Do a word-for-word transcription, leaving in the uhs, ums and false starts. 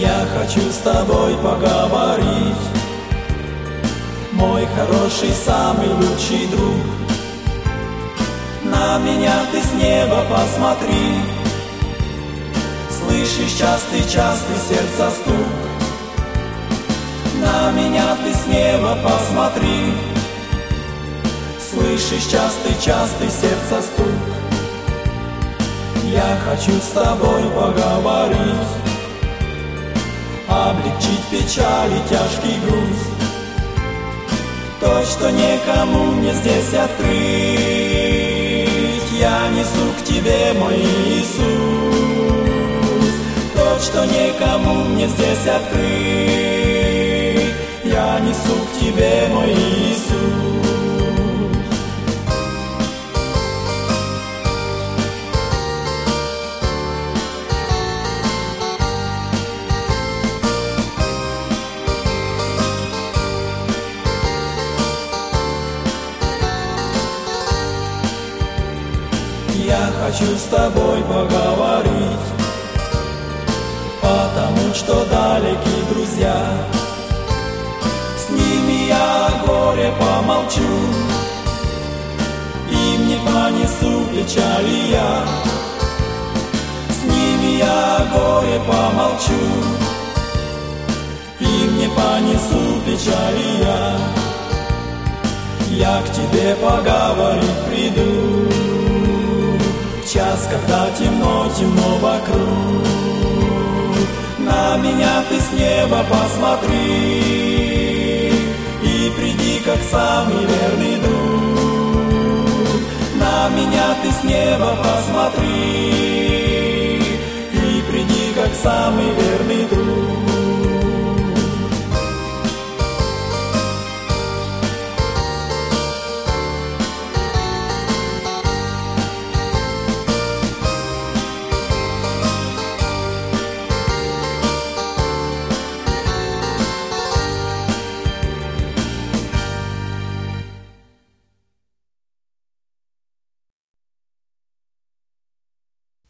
Я хочу с тобой поговорить, мой хороший, самый лучший друг. На меня ты с неба посмотри, слышишь частый-частый сердца стук. На меня ты с неба посмотри, слышишь частый-частый сердца стук. Я хочу с тобой поговорить, облегчить печаль и тяжкий груз, то, что никому мне здесь открыть. Я несу к тебе, мой Иисус, то, что никому мне здесь открыть. Я несу к тебе, мой Иисус. Я хочу с тобой поговорить, потому что далеки друзья. С ними я о горе помолчу, им не понесу печали я. С ними я о горе помолчу, им не понесу печали я. Я к тебе поговорить приду, час, когда темно-темно вокруг. На меня ты с неба посмотри и приди, как самый верный друг. На меня ты с неба посмотри и приди, как самый верный друг.